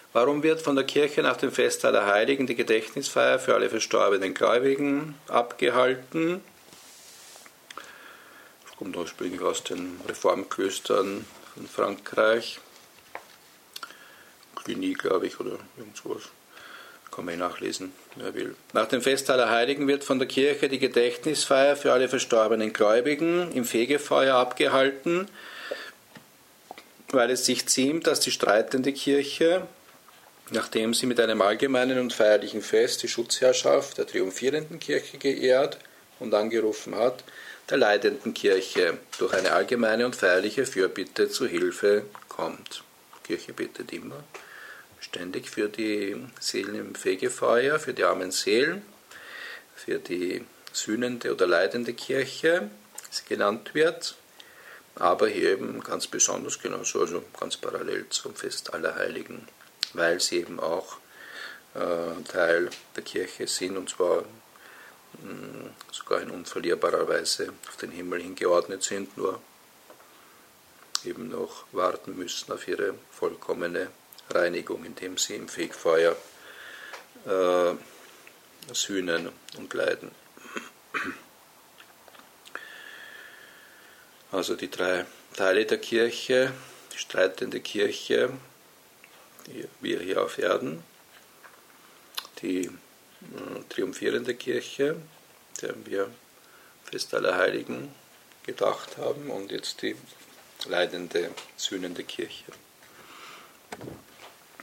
Warum wird von der Kirche nach dem Fest aller Heiligen die Gedächtnisfeier für alle verstorbenen Gläubigen abgehalten? Das kommt ursprünglich aus den Reformklöstern von Frankreich. Cluny, glaube ich, oder irgendwas. Kann man nachlesen, wer will. Nach dem Fest aller Heiligen wird von der Kirche die Gedächtnisfeier für alle verstorbenen Gläubigen im Fegefeuer abgehalten, weil es sich ziemt, dass die streitende Kirche, nachdem sie mit einem allgemeinen und feierlichen Fest die Schutzherrschaft der triumphierenden Kirche geehrt und angerufen hat, der leidenden Kirche durch eine allgemeine und feierliche Fürbitte zu Hilfe kommt. Die Kirche bittet immer ständig für die Seelen im Fegefeuer, für die armen Seelen, für die sühnende oder leidende Kirche, wie sie genannt wird, aber hier eben ganz besonders genauso, also ganz parallel zum Fest aller Heiligen, weil sie eben auch Teil der Kirche sind, und zwar sogar in unverlierbarer Weise auf den Himmel hingeordnet sind, nur eben noch warten müssen auf ihre vollkommene Reinigung, indem sie im Fegfeuer sühnen und leiden. Also die drei Teile der Kirche, die streitende Kirche, wir hier auf Erden, die triumphierende Kirche, der wir Fest aller Heiligen gedacht haben, und jetzt die leidende, sühnende Kirche.